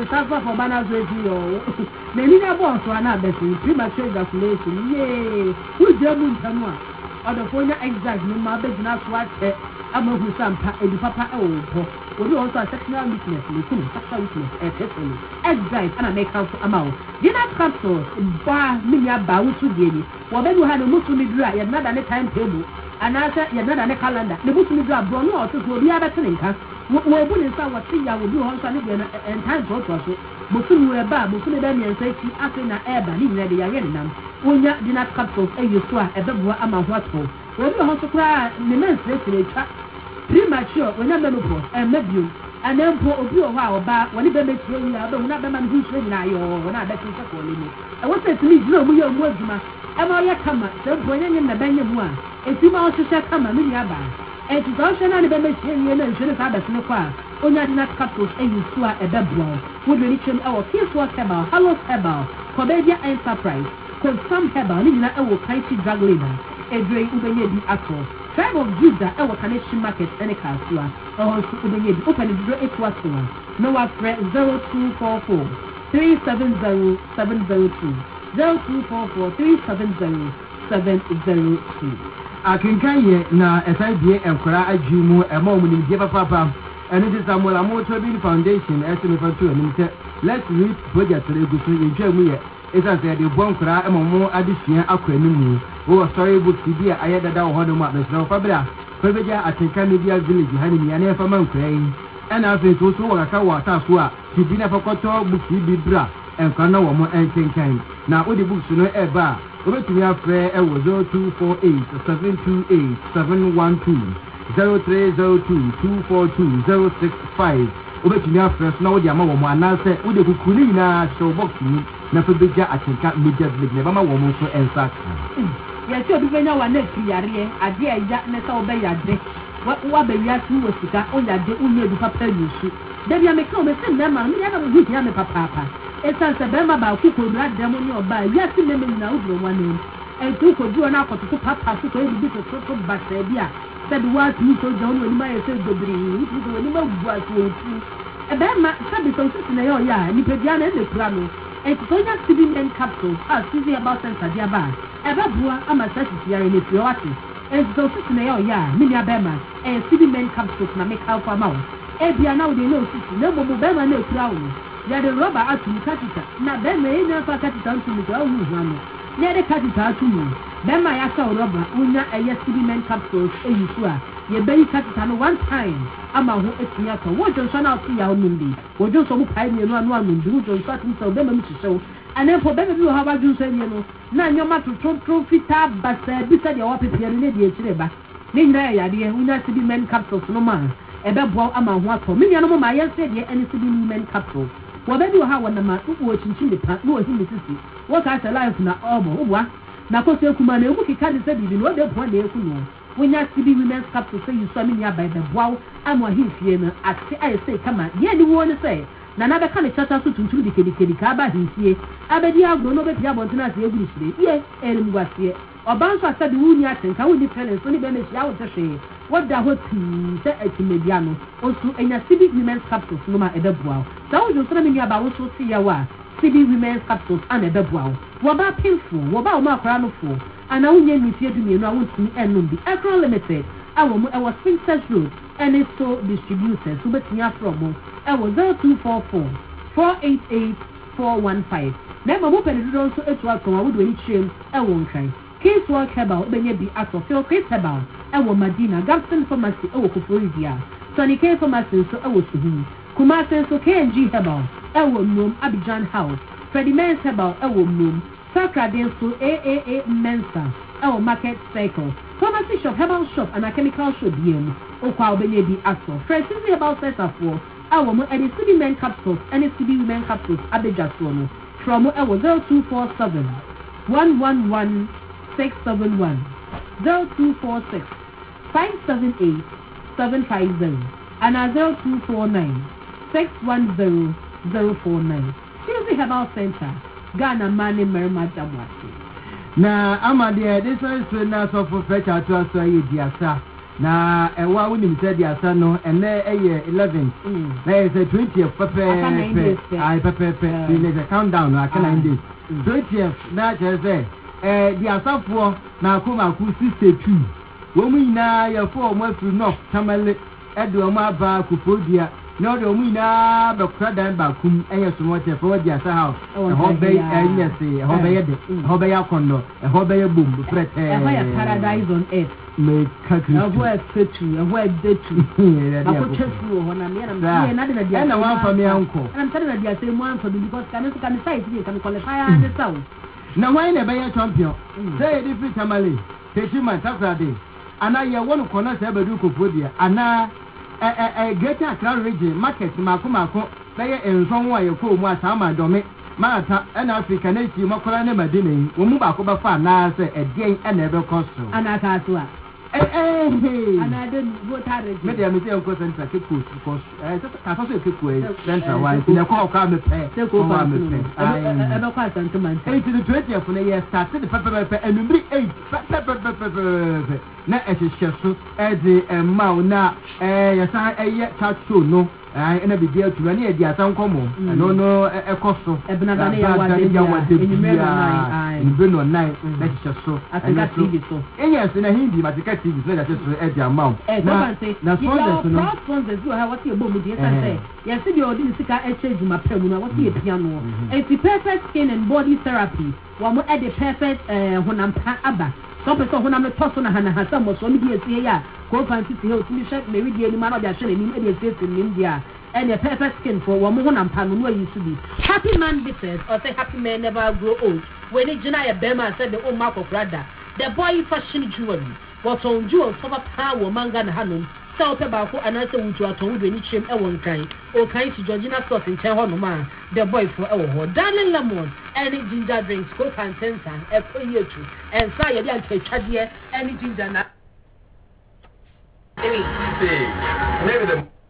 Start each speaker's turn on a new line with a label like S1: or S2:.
S1: suffer for banners with you. Many are born to another premature ejaculation. Yay! Who's your moon? Or the phone exact no my business what I'm a who some papa oh. We also have sexual weakness, sexual weakness, exact and I make out amount. Dinner capsules bar minya bow to daily. Whatever you had a Muslim dry, you're not on a timetable. And answer you're not on a calendar. The Muslim dry brown or to be a better link. We're putting some what see I will do also and time for us. Muslim were bar, Muslim and say she after an air ban in the Yarenam. When you dinner capsules, and you swear a bit more amount what for. When you also cry, the men's trap premature when I'm menopause and maybe and then for a few while back when it be training, I don't have a man who's training I or when I bet you calling me. I want to meet you, we are words, ma. Am I a come? So when in the Benjamin one, if you want to say come and me about. And to go and the machine and should have a snowfall. Only I did not capsules and you swear a bed brown. Would reach our kids was about, Hallows about, Comedia Enterprise, Consum Heber, Nina, our Kaisi drug labor, a dray Ubenye Atro. Tribe of Judah, our connection market, and a casua, or Ubenye, open the door 8 was one. No, Fred 0244 370 702 0244 370 702.
S2: I can carry now as I be and cry at you a moment in Java Papa, and it is Samuel Amoto Foundation, estimate for 2 minutes. Let's read project to go to enjoy me. As I said, the one cry among more addition acronym, or storybook CB, I had a down one of my Fabra, Fabaja at the Media Village, having an air for Mountain. And I think also a Kawata, to be never got to book Bibra and Kanawa and King. Now, all the books to know ever. Over to me, after 0248 728 712 0302 242 065. Over to me, after now, the amount of one answer with the Kukulina show boxing. Never be at the media with never my woman for answer.
S1: Yes, you'll be now one next year. I dear Yatness obey your day. What baby has to was to go on your day, only the papa you shoot. Then you may come and send them, and never with him, papa. It's as a bema about people black demon or by yes, remember now one name. And two could do an apple to papa to go to the social bacteria. Said what you told John when my said the breed, when you was a bema, Sabbath on Sicily, oh, yeah, and Nipediana and the Grano. And to go to be men capsules, as easy about Santa Diaba. Ever bua, I'm a satisfier in if you're watching. And so Sicily, oh, yeah, Minia Bema, and city men capsules, and make out for mouth. Ebia now they know Sicily, no more Bema, no crown. Ya the rubber out to catita. Now then may never cut it down to the girl who's one. Near the cat it out to you. Then my ass rubber, unya a yesterday men capsules, a you swear. Ye baby cut it on one time. I'm a who it's me out. What just run out to your Mindy? What just so pine and one do to start himself them to show. And then for baby you have a juice and you know. Now your matter trophy tab, but beside your office here in the Chileba. Nina, dear, we not to be men capsules no man. A bed ball among what for me, no my said ye any to be men capsules. Whatever you have one man who watching Chile, no, him, Mississippi. What I alive na obo, what? Nakosa Kumane, who can say, you know, that one day, when you see women's capsules say you saw me by the wow, I'm what he's here. I say, come on, yeah, you want to say. Nanaba can chat us to the Kaba, he's here. I bet you have no better Yabantas, English, yes, and was here. Or bounce said the wound yet and how depend on Sonny Bennett out to say. What the whole tea said at Mediano, also in a civic women's capsules, no matter the wow. So you tell me about also see ya, civic women's capsules and a bed wow. What about painful, what about my crown for? And I won't get me to me, and I won't see and be Acron Limited. I was Princess Road, and it's so distributors who bet me up from. I was 0244 488 415. Never open it also at work from I would reach him. I won't try. Case work about Benny at of your case about. I was Medina, Gabson Pharmacy, oh, Florida. Sonny K Pharmacy, so I was to him. Kumasi, so K&G Herbal, I will room Abidjan House. Freddie Men's Herbal, I will room. Sacra Denso, AAA Mensa, our market cycle. Pharmacy shop, herbal shop, and a chemical shop, BM. Okwa Benny Axel. Francis about Cesar for our and the CB men capsules, and the CB women capsules, Abidjan Sono. From our 0247 111 671 0246 578 750 and 0249 610 049. Tuesday Herbal Center, Ghana Mani Merma Jamwasi.
S2: Now, I'm a dear, this one is to us of Fetcher to us, Diasa. na ɛwa wonim sɛ de asa no ɛnɛ ɛyɛ 11 na yɛ sɛ 20th pɛpɛɛpɛ ayi pɛpɛɛpɛ ne sɛ countdown no aka 9 days 20th na kyerɛ sɛ de asafoɔ na akomaako 62 wɔn mu nyinaa yɛfo wɔn afiri north tamale ɛde wɔn aba Kufuor-Dua na ɔde wɔn nyinaa bɛkura dan baako mu ɛyɛ sumɔtɛ fɛ wɔde asa house ɛhɔ bɛyɛ ɛnyɛ se ɛhɔ bɛyɛ de ɛhɔ bɛyɛ akɔndɔ ɛhɔ bɛyɛ bom frɛtɛɛ
S1: ɛhɔ yɛ paradise on earth
S2: mɛka kristu
S1: ɛhɔ yɛ fetu ɛhɔ yɛ detu akɔtwa su wɔ hɔ na meyɛ na de na di ase
S2: ɛna wɔamfa me ankɔ
S1: ɛna msɛ de na di ase mu amfa bi because kame so kame site bi kame qualify ade sa wo
S2: na wɔn na ɛbɛyɛ champion sɛ yɛde firi tamale techiman takrade ana yɛwɔ no kɔnɔ sɛ ɛbɛdu Kufuor-Dua ana Greater Accra region market mako bɛyɛ nsɔn a yɛkɔ mu asama dɔme marata ɛna Africa na esi mɔkɔla ne madina yi wɔn mu baako bɛfa anaasɛ ɛdeɛn ɛna ɛbɛkɔ so
S1: ana ka so a ana de voter region
S2: me de me say nko center ke ko ka so ke ko center wa ti na ko ka me pɛ ko wa me pɛ
S1: ɛbɛkɔ asantuma nta
S2: enti the 20th no yɛ started the pɛpɛpɛ enumri 8 pɛpɛpɛpɛpɛ na ɛhyehyɛ so ɛde ɛma na yɛsan ɛyɛ chat show no ɛna bibi atuma ne yɛ di asan kɔmɔ ɛno no ɛkɔ so
S1: ɛbɛnada ne yɛ wade enyimɛ
S2: no nine na ɛhyehyɛ so
S1: Africa TV so
S2: yes na hindi Africa TV so na ɛhyehyɛ so ɛde ama na sponsors no
S1: sponsors who have what you boom with say yes the odi sika ɛkyɛ dwuma pɛ mu na what you piano enti perfect skin and body therapy wɔn mo ɛde perfect honampa aba so person honam no toso na hana sa mo so mi di esie ya ko fancy si he otimi hwɛ meri di ani ma na ɔde ahwɛ n'anim ɛde esie nim dia ɛne perfect skin for wɔn mo honampa no no ayi so bi happy man business or say happy man never grow old when it gina ya bema said the old mark of brother the boy fashion jewelry what on jewels for power manga na hanom sɛ ɔpɛ baako anaasɛ wutu atɔn wo ni kyerem ɛwɔ nkan o kan si Georgina stores nkyɛn hɔ nom a the boy for ɛwɔ hɔ darling lemon ɛne ginger drinks coke and tensan ɛkɔ yie tu ɛnsa yɛde ankatwadeɛ ɛne ginger na
S3: See, maybe the